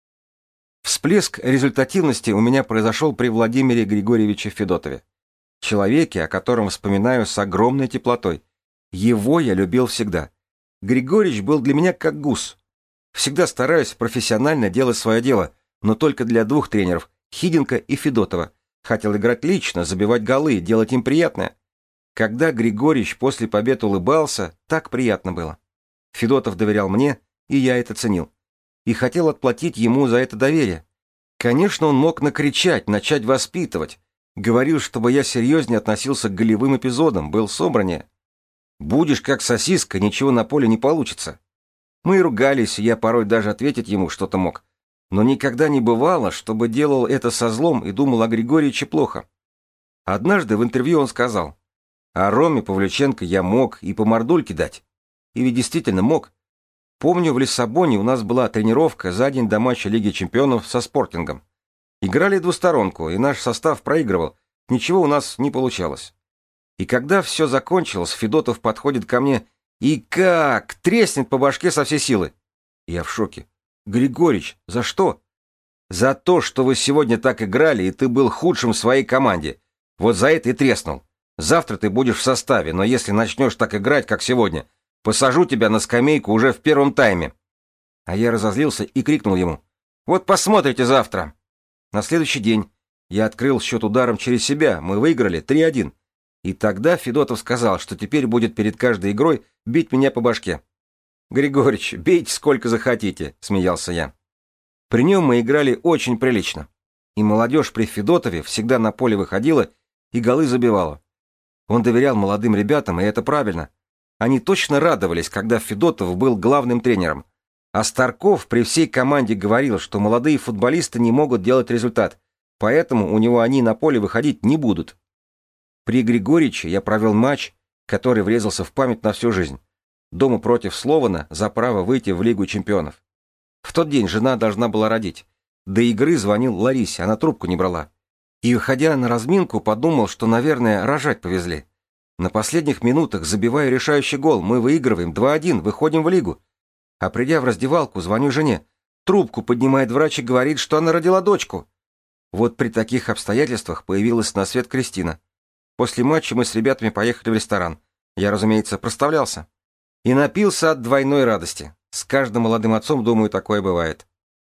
Всплеск результативности у меня произошел при Владимире Григорьевиче Федотове. Человеке, о котором вспоминаю с огромной теплотой. Его я любил всегда. Григорьевич был для меня как гус. Всегда стараюсь профессионально делать свое дело, но только для 2 тренеров, Хиденко и Федотова. Хотел играть лично, забивать голы, делать им приятное. Когда Григорьевич после побед улыбался, так приятно было. Федотов доверял мне, и я это ценил. И хотел отплатить ему за это доверие. Конечно, он мог накричать, начать воспитывать. Говорил, чтобы я серьезнее относился к голевым эпизодам, был собраннее. Будешь как сосиска, ничего на поле не получится. Мы ругались, и я порой даже ответить ему что-то мог. Но никогда не бывало, чтобы делал это со злом и думал о Григорьевиче плохо. Однажды в интервью он сказал: «А Роме Павлюченко я мог и по мордульке дать». И ведь действительно мог. Помню, в Лиссабоне у нас была тренировка за день до матча Лиги Чемпионов со Спортингом. Играли двусторонку, и наш состав проигрывал. Ничего у нас не получалось. И когда все закончилось, Федотов подходит ко мне и как треснет по башке со всей силы. Я в шоке. Григорич, за что? За то, что вы сегодня так играли, и ты был худшим в своей команде. Вот за это и треснул. Завтра ты будешь в составе, но если начнешь так играть, как сегодня, посажу тебя на скамейку уже в первом тайме. А я разозлился и крикнул ему: вот посмотрите завтра. На следующий день я открыл счет ударом через себя, мы выиграли 3-1. И тогда Федотов сказал, что теперь будет перед каждой игрой бить меня по башке. «Григорич, бейте сколько захотите», — смеялся я. При нем мы играли очень прилично. И молодежь при Федотове всегда на поле выходила и голы забивала. Он доверял молодым ребятам, и это правильно. Они точно радовались, когда Федотов был главным тренером. А Старков при всей команде говорил, что молодые футболисты не могут делать результат, поэтому у него они на поле выходить не будут. При Григориче я провел матч, который врезался в память на всю жизнь. Дома против Слована за право выйти в Лигу чемпионов. В тот день жена должна была родить. До игры звонил Ларисе, она трубку не брала. И, выходя на разминку, подумал, что, наверное, рожать повезли. На последних минутах забиваю решающий гол, мы выигрываем 2-1, выходим в Лигу. А придя в раздевалку, звоню жене. Трубку поднимает врач и говорит, что она родила дочку. Вот при таких обстоятельствах появилась на свет Кристина. После матча мы с ребятами поехали в ресторан. Я, разумеется, проставлялся. И напился от двойной радости. С каждым молодым отцом, думаю, такое бывает.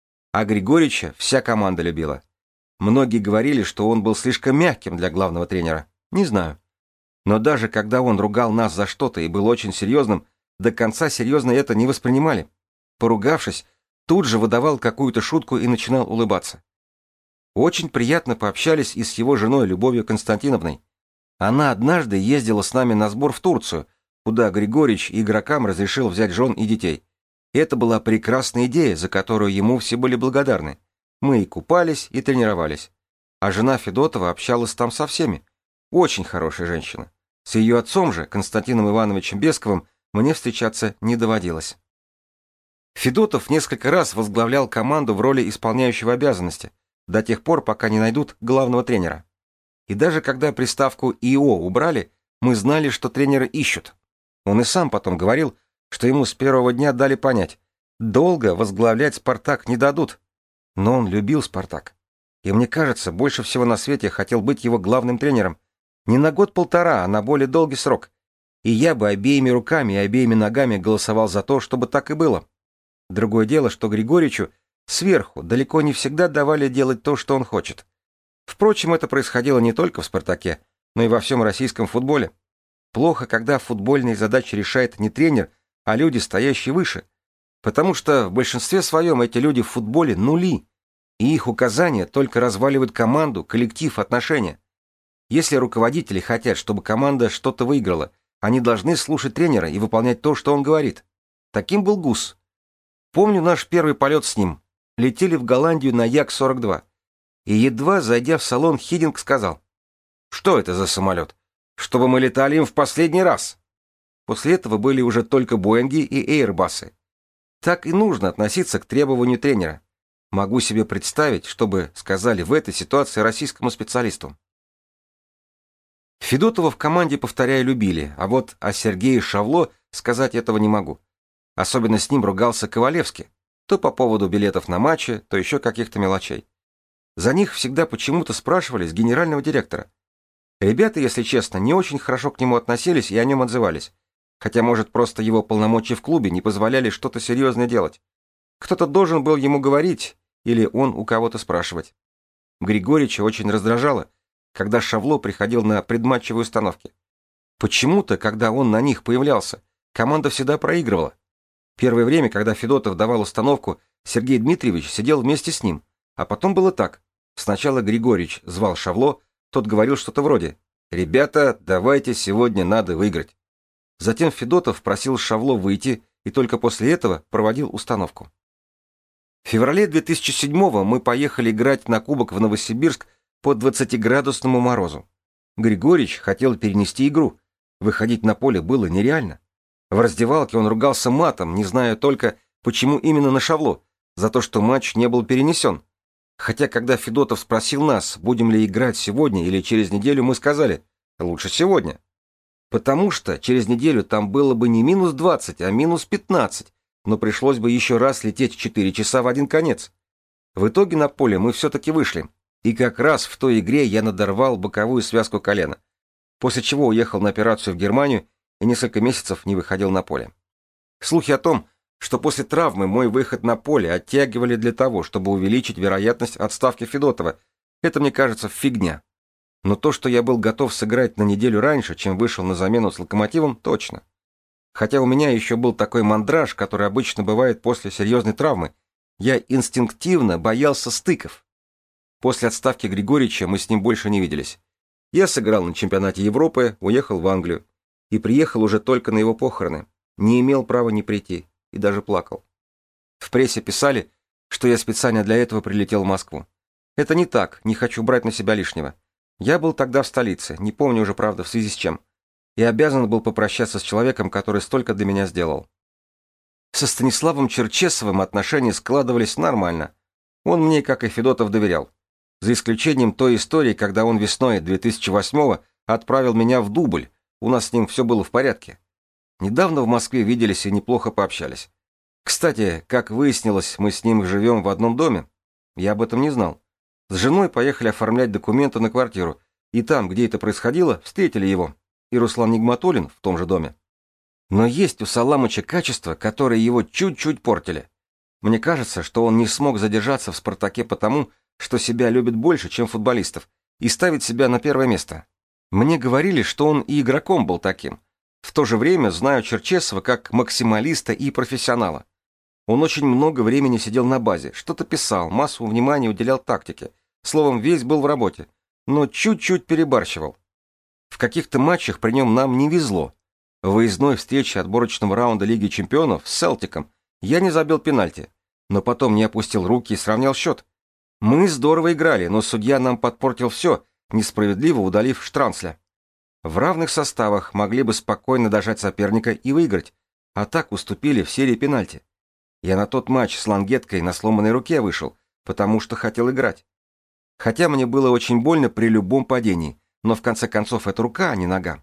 А Григорича вся команда любила. Многие говорили, что он был слишком мягким для главного тренера. Не знаю. Но даже когда он ругал нас за что-то и был очень серьезным, до конца серьезно это не воспринимали. Поругавшись, тут же выдавал какую-то шутку и начинал улыбаться. Очень приятно пообщались и с его женой Любовью Константиновной. Она однажды ездила с нами на сбор в Турцию, куда Григорич игрокам разрешил взять жен и детей. Это была прекрасная идея, за которую ему все были благодарны. Мы и купались, и тренировались. А жена Федотова общалась там со всеми. Очень хорошая женщина. С ее отцом же, Константином Ивановичем Бесковым, мне встречаться не доводилось. Федотов несколько раз возглавлял команду в роли исполняющего обязанности, до тех пор, пока не найдут главного тренера. И даже когда приставку «ИО» убрали, мы знали, что тренера ищут. Он и сам потом говорил, что ему с первого дня дали понять: долго возглавлять «Спартак» не дадут. Но он любил «Спартак». И мне кажется, больше всего на свете хотел быть его главным тренером. Не на год-полтора, а на более долгий срок. И я бы обеими руками и обеими ногами голосовал за то, чтобы так и было. Другое дело, что Григоричу сверху далеко не всегда давали делать то, что он хочет. Впрочем, это происходило не только в «Спартаке», но и во всем российском футболе. Плохо, когда футбольные задачи решает не тренер, а люди, стоящие выше. Потому что в большинстве своем эти люди в футболе нули. И их указания только разваливают команду, коллектив, отношения. Если руководители хотят, чтобы команда что-то выиграла, они должны слушать тренера и выполнять то, что он говорит. Таким был Гус. Помню наш первый полет с ним. Летели в Голландию на Як-42. И едва зайдя в салон, Хидинг сказал: «Что это за самолет? Чтобы мы летали им в последний раз». После этого были уже только Боинги и Эйрбасы. Так и нужно относиться к требованию тренера. Могу себе представить, что бы сказали в этой ситуации российскому специалисту. Федотова в команде, повторяю, любили, а вот о Сергее Шавло сказать этого не могу. Особенно с ним ругался Ковалевский. То по поводу билетов на матчи, то еще каких-то мелочей. За них всегда почему-то спрашивали с генерального директора. Ребята, если честно, не очень хорошо к нему относились и о нем отзывались. Хотя, может, просто его полномочия в клубе не позволяли что-то серьезное делать. Кто-то должен был ему говорить, или он у кого-то спрашивать. Григорича очень раздражало, когда Шавло приходил на предматчевые установки. Почему-то, когда он на них появлялся, команда всегда проигрывала. Первое время, когда Федотов давал установку, Сергей Дмитриевич сидел вместе с ним, а потом было так. Сначала Григорич звал Шавло, тот говорил что-то вроде: «Ребята, давайте, сегодня надо выиграть». Затем Федотов просил Шавло выйти и только после этого проводил установку. В феврале 2007-го мы поехали играть на кубок в Новосибирск по 20-градусному морозу. Григорич хотел перенести игру. Выходить на поле было нереально. В раздевалке он ругался матом, не зная только, почему именно на Шавло, за то, что матч не был перенесен. Хотя, когда Федотов спросил нас, будем ли играть сегодня или через неделю, мы сказали: лучше сегодня. Потому что через неделю там было бы не -20, а -15, но пришлось бы еще раз лететь 4 часа в один конец. В итоге на поле мы все-таки вышли, и как раз в той игре я надорвал боковую связку колена, после чего уехал на операцию в Германию и несколько месяцев не выходил на поле. Слухи о том, что после травмы мой выход на поле оттягивали для того, чтобы увеличить вероятность отставки Федотова, это, мне кажется, фигня. Но то, что я был готов сыграть на неделю раньше, чем вышел на замену с Локомотивом, точно. Хотя у меня еще был такой мандраж, который обычно бывает после серьезной травмы, я инстинктивно боялся стыков. После отставки Григорича мы с ним больше не виделись. Я сыграл на чемпионате Европы, уехал в Англию. И приехал уже только на его похороны. Не имел права не прийти. И даже плакал. В прессе писали, что я специально для этого прилетел в Москву. Это не так, не хочу брать на себя лишнего. Я был тогда в столице, не помню уже, правда, в связи с чем. И обязан был попрощаться с человеком, который столько для меня сделал. Со Станиславом Черчесовым отношения складывались нормально. Он мне, как и Федотов, доверял. За исключением той истории, когда он весной 2008-го отправил меня в дубль, у нас с ним все было в порядке. Недавно в Москве виделись и неплохо пообщались. Кстати, как выяснилось, мы с ним живем в одном доме. Я об этом не знал. С женой поехали оформлять документы на квартиру, и там, где это происходило, встретили его. И Руслан Нигматуллин в том же доме. Но есть у Саламыча качества, которые его чуть-чуть портили. Мне кажется, что он не смог задержаться в «Спартаке» потому, что себя любит больше, чем футболистов, и ставит себя на первое место. Мне говорили, что он и игроком был таким. В то же время знаю Черчесова как максималиста и профессионала. Он очень много времени сидел на базе, что-то писал, массу внимания уделял тактике. Словом, весь был в работе, но чуть-чуть перебарщивал. В каких-то матчах при нем нам не везло. В выездной встрече отборочного раунда Лиги Чемпионов с Селтиком я не забил пенальти, но потом не опустил руки и сравнял счет. Мы здорово играли, но судья нам подпортил все, несправедливо удалив Штранцля. В равных составах могли бы спокойно дожать соперника и выиграть, а так уступили в серии пенальти. Я на тот матч с Лангеткой на сломанной руке вышел, потому что хотел играть. Хотя мне было очень больно при любом падении, но в конце концов это рука, а не нога.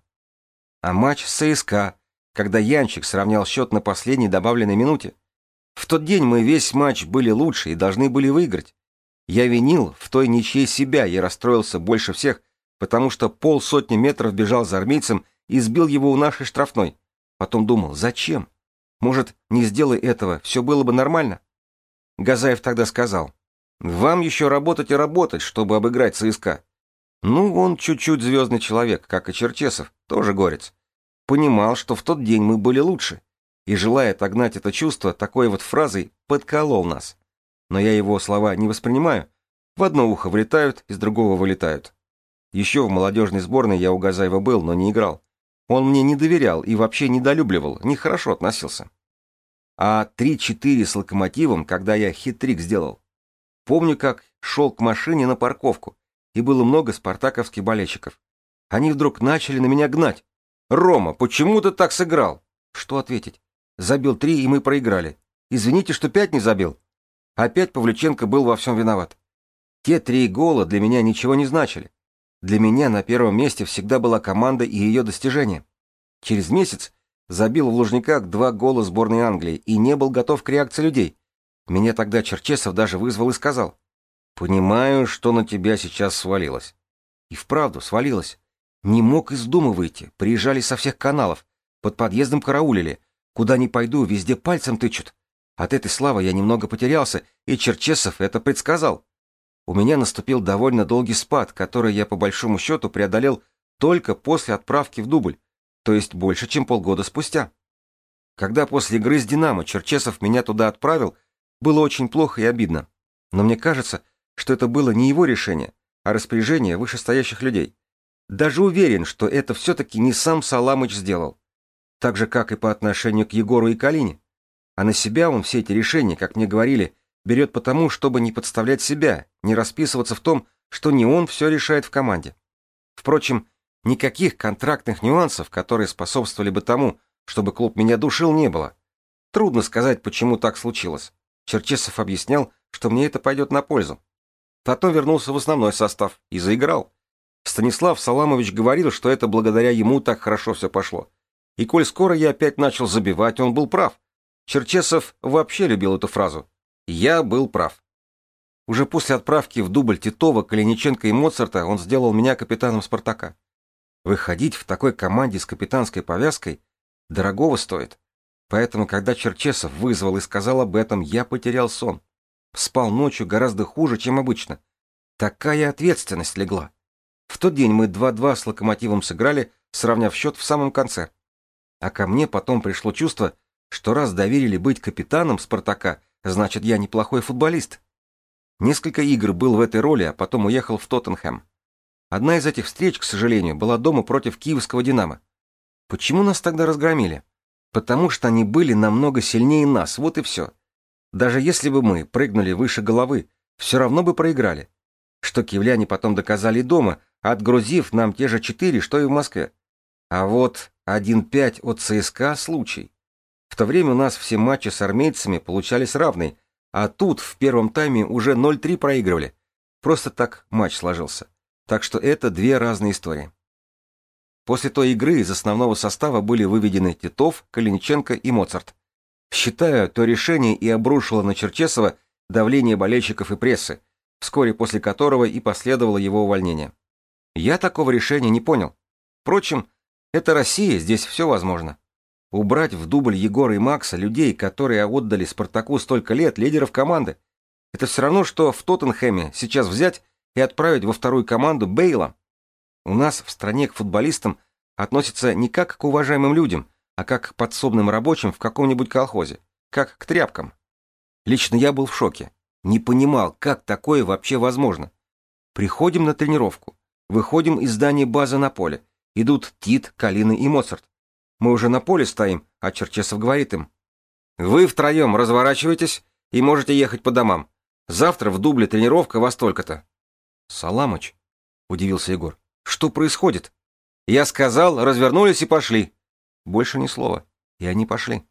А матч с ЦСКА, когда Янчик сравнял счет на последней добавленной минуте. В тот день мы весь матч были лучше и должны были выиграть. Я винил в той ничьей себя и расстроился больше всех, потому что 50 метров бежал за армейцем и сбил его у нашей штрафной. Потом думал, зачем? Может, не сделай этого, все было бы нормально? Газаев тогда сказал, вам еще работать и работать, чтобы обыграть ЦСКА. Ну, он чуть-чуть звездный человек, как и Черчесов, тоже горец. Понимал, что в тот день мы были лучше, и, желая отогнать это чувство, такой вот фразой подколол нас. Но я его слова не воспринимаю. В одно ухо влетают, из другого вылетают. Еще в молодежной сборной я у Газаева был, но не играл. Он мне не доверял и вообще недолюбливал, нехорошо относился. А 3-4 с Локомотивом, когда я хитрик сделал. Помню, как шел к машине на парковку, и было много спартаковских болельщиков. Они вдруг начали на меня гнать. «Рома, почему ты так сыграл?» Что ответить? Забил 3, и мы проиграли. Извините, что 5 не забил. Опять Павлюченко был во всем виноват. Те 3 гола для меня ничего не значили. Для меня на первом месте всегда была команда и ее достижения. Через месяц забил в Лужниках 2 гола сборной Англии и не был готов к реакции людей. Меня тогда Черчесов даже вызвал и сказал: «Понимаю, что на тебя сейчас свалилось». И вправду свалилось. Не мог из дома выйти, приезжали со всех каналов, под подъездом караулили. Куда ни пойду, везде пальцем тычут. От этой славы я немного потерялся, и Черчесов это предсказал. У меня наступил довольно долгий спад, который я по большому счету преодолел только после отправки в дубль, то есть больше, чем полгода спустя. Когда после игры с «Динамо» Черчесов меня туда отправил, было очень плохо и обидно. Но мне кажется, что это было не его решение, а распоряжение вышестоящих людей. Даже уверен, что это все-таки не сам Саламыч сделал. Так же, как и по отношению к Егору и Калине. А на себя он все эти решения, как мне говорили, берет потому, чтобы не подставлять себя, не расписываться в том, что не он все решает в команде. Впрочем, никаких контрактных нюансов, которые способствовали бы тому, чтобы клуб меня душил, не было. Трудно сказать, почему так случилось. Черчесов объяснял, что мне это пойдет на пользу. Потом вернулся в основной состав и заиграл. Станислав Саламович говорил, что это благодаря ему так хорошо все пошло. И коль скоро я опять начал забивать, он был прав. Черчесов вообще любил эту фразу. Я был прав. Уже после отправки в дубль Титова, Калиниченко и Моцарта он сделал меня капитаном «Спартака». Выходить в такой команде с капитанской повязкой дорогого стоит. Поэтому, когда Черчесов вызвал и сказал об этом, я потерял сон. Спал ночью гораздо хуже, чем обычно. Такая ответственность легла. В тот день мы 2-2 с «Локомотивом» сыграли, сравняв счет в самом конце. А ко мне потом пришло чувство, что раз доверили быть капитаном «Спартака», значит, я неплохой футболист. Несколько игр был в этой роли, а потом уехал в Тоттенхэм. Одна из этих встреч, к сожалению, была дома против киевского «Динамо». Почему нас тогда разгромили? Потому что они были намного сильнее нас, вот и все. Даже если бы мы прыгнули выше головы, все равно бы проиграли. Что киевляне потом доказали дома, отгрузив нам те же 4, что и в Москве. А вот 1-5 от ЦСКА случай. В то время у нас все матчи с армейцами получались равные, а тут в первом тайме уже 0-3 проигрывали. Просто так матч сложился. Так что это две разные истории. После той игры из основного состава были выведены Титов, Калиниченко и Моцарт. Считаю, то решение и обрушило на Черчесова давление болельщиков и прессы, вскоре после которого и последовало его увольнение. Я такого решения не понял. Впрочем, это Россия, здесь все возможно. Убрать в дубль Егора и Макса, людей, которые отдали «Спартаку» столько лет, лидеров команды. Это все равно, что в Тоттенхэме сейчас взять и отправить во вторую команду Бейла. У нас в стране к футболистам относятся не как к уважаемым людям, а как к подсобным рабочим в каком-нибудь колхозе, как к тряпкам. Лично я был в шоке. Не понимал, как такое вообще возможно. Приходим на тренировку, выходим из здания базы на поле. Идут Тит, Калина и Моцарт. Мы уже на поле стоим, а Черчесов говорит им: «Вы втроем разворачиваетесь и можете ехать по домам. Завтра в дубле тренировка во столько-то». «Саламыч», — удивился Егор, — «что происходит?» «Я сказал, развернулись и пошли». Больше ни слова. И они пошли.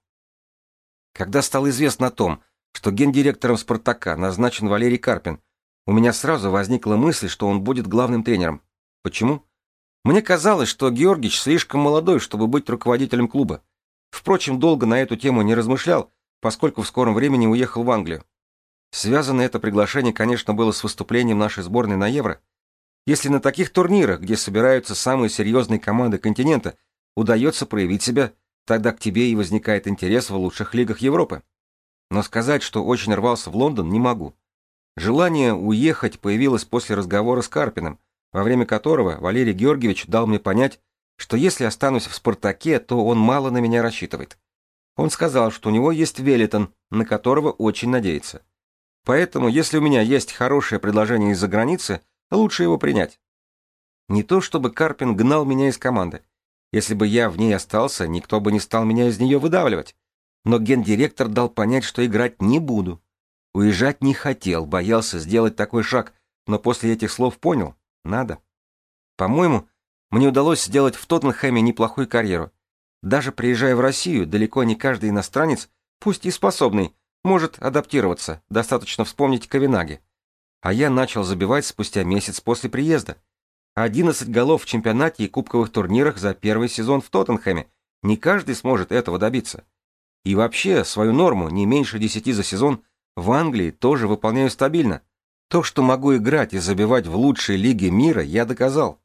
Когда стало известно о том, что гендиректором «Спартака» назначен Валерий Карпин, у меня сразу возникла мысль, что он будет главным тренером. Почему? Мне казалось, что Георгич слишком молодой, чтобы быть руководителем клуба. Впрочем, долго на эту тему не размышлял, поскольку в скором времени уехал в Англию. Связано это приглашение, конечно, было с выступлением нашей сборной на Евро. Если на таких турнирах, где собираются самые серьезные команды континента, удается проявить себя, тогда к тебе и возникает интерес в лучших лигах Европы. Но сказать, что очень рвался в Лондон, не могу. Желание уехать появилось после разговора с Карпиным, во время которого Валерий Георгиевич дал мне понять, что если останусь в «Спартаке», то он мало на меня рассчитывает. Он сказал, что у него есть Веллитон, на которого очень надеется. Поэтому, если у меня есть хорошее предложение из-за границы, лучше его принять. Не то чтобы Карпин гнал меня из команды. Если бы я в ней остался, никто бы не стал меня из нее выдавливать. Но гендиректор дал понять, что играть не буду. Уезжать не хотел, боялся сделать такой шаг, но после этих слов понял — надо. По-моему, мне удалось сделать в Тоттенхэме неплохую карьеру. Даже приезжая в Россию, далеко не каждый иностранец, пусть и способный, может адаптироваться, достаточно вспомнить Ковенаги. А я начал забивать спустя месяц после приезда. 11 голов в чемпионате и кубковых турнирах за первый сезон в Тоттенхэме. Не каждый сможет этого добиться. И вообще, свою норму, не меньше 10 за сезон, в Англии тоже выполняю стабильно. То, что могу играть и забивать в лучшей лиге мира, я доказал.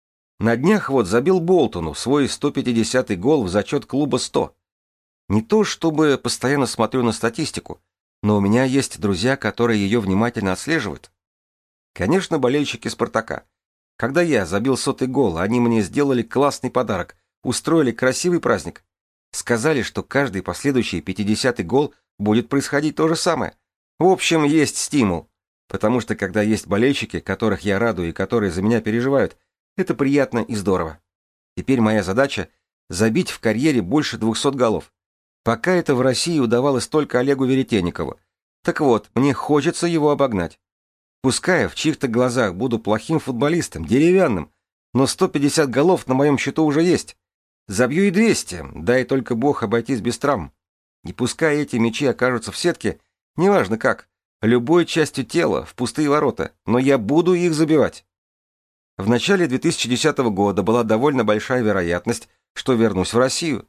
На днях вот забил Болтону свой 150-й гол в зачет клуба 100. Не то чтобы постоянно смотрю на статистику, но у меня есть друзья, которые ее внимательно отслеживают. Конечно, болельщики «Спартака». Когда я забил 100-й гол, они мне сделали классный подарок, устроили красивый праздник. Сказали, что каждый последующий 50-й гол будет происходить то же самое. В общем, есть стимул. Потому что когда есть болельщики, которых я радую и которые за меня переживают, это приятно и здорово. Теперь моя задача — забить в карьере больше 200 голов. Пока это в России удавалось только Олегу Веретенникову. Так вот, мне хочется его обогнать. Пускай в чьих-то глазах буду плохим футболистом, деревянным, но 150 голов на моем счету уже есть. Забью и 200, дай только Бог обойтись без травм. И пускай эти мячи окажутся в сетке, неважно как, любой частью тела, в пустые ворота, но я буду их забивать. В начале 2010 года была довольно большая вероятность, что вернусь в Россию.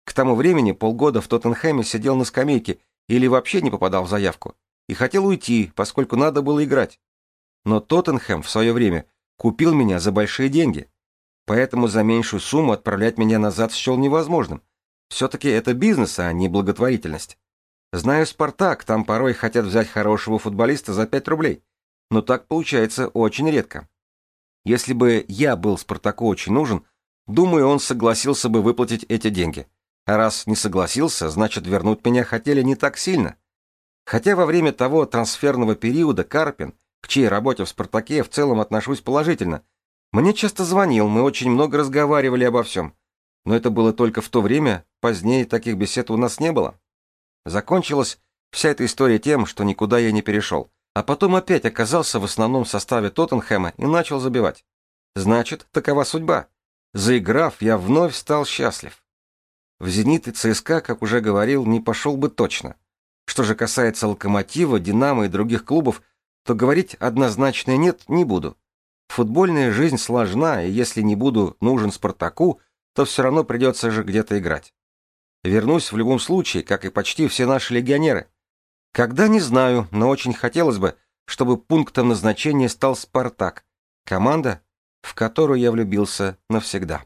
К тому времени полгода в Тоттенхэме сидел на скамейке или вообще не попадал в заявку. И хотел уйти, поскольку надо было играть. Но Тоттенхэм в свое время купил меня за большие деньги. Поэтому за меньшую сумму отправлять меня назад счел невозможным. Все-таки это бизнес, а не благотворительность. Знаю «Спартак», там порой хотят взять хорошего футболиста за 5 рублей. Но так получается очень редко. Если бы я был «Спартаку» очень нужен, думаю, он согласился бы выплатить эти деньги. А раз не согласился, значит, вернуть меня хотели не так сильно. Хотя во время того трансферного периода Карпин, к чьей работе в «Спартаке» в целом отношусь положительно, мне часто звонил, мы очень много разговаривали обо всем. Но это было только в то время, позднее таких бесед у нас не было. Закончилась вся эта история тем, что никуда я не перешел, а потом опять оказался в основном составе Тоттенхэма и начал забивать. Значит, такова судьба. Заиграв, я вновь стал счастлив. В «Зенит» и ЦСКА, как уже говорил, не пошел бы точно. Что же касается «Локомотива», «Динамо» и других клубов, то говорить однозначно «нет» не буду. Футбольная жизнь сложна, и если не буду нужен «Спартаку», то все равно придется же где-то играть. Вернусь в любом случае, как и почти все наши легионеры. Когда, не знаю, но очень хотелось бы, чтобы пунктом назначения стал «Спартак», команда, в которую я влюбился навсегда.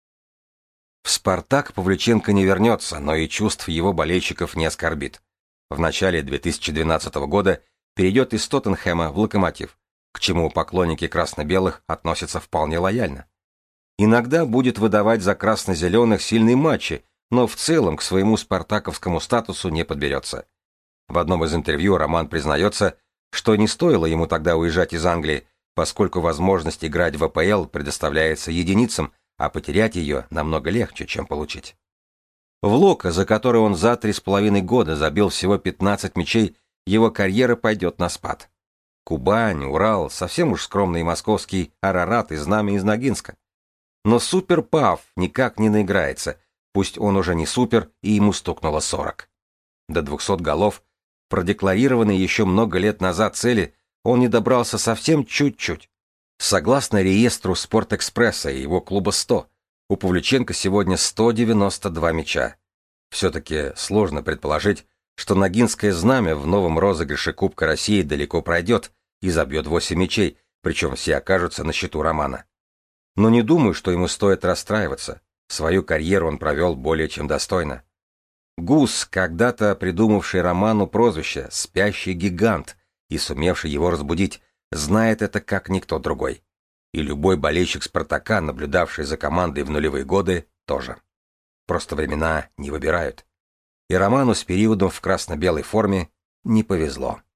В «Спартак» Павлюченко не вернется, но и чувств его болельщиков не оскорбит. В начале 2012 года перейдет из Тоттенхэма в «Локомотив», к чему поклонники красно-белых относятся вполне лояльно. Иногда будет выдавать за красно-зеленых сильные матчи, но в целом к своему спартаковскому статусу не подберется. В одном из интервью Роман признается, что не стоило ему тогда уезжать из Англии, поскольку возможность играть в АПЛ предоставляется единицам, а потерять ее намного легче, чем получить. В «Локо», за который он за 3,5 года забил всего 15 мячей, его карьера пойдет на спад. Кубань, Урал, совсем уж скромный московский Арарат и Знамя из Ногинска. Но супер Пав никак не наиграется, пусть он уже не супер и ему стукнуло 40. До 200 голов, продекларированные еще много лет назад цели, он не добрался совсем чуть-чуть. Согласно реестру «Спортэкспресса» и его клуба 100, у Павлюченко сегодня 192 мяча. Все-таки сложно предположить, что Ногинское Знамя в новом розыгрыше Кубка России далеко пройдет и забьет 8 мячей, причем все окажутся на счету Романа. Но не думаю, что ему стоит расстраиваться. Свою карьеру он провел более чем достойно. Гус, когда-то придумавший Роману прозвище «Спящий гигант» и сумевший его разбудить, знает это как никто другой. И любой болельщик «Спартака», наблюдавший за командой в нулевые годы, тоже. Просто времена не выбирают. И Роману с периодом в красно-белой форме не повезло.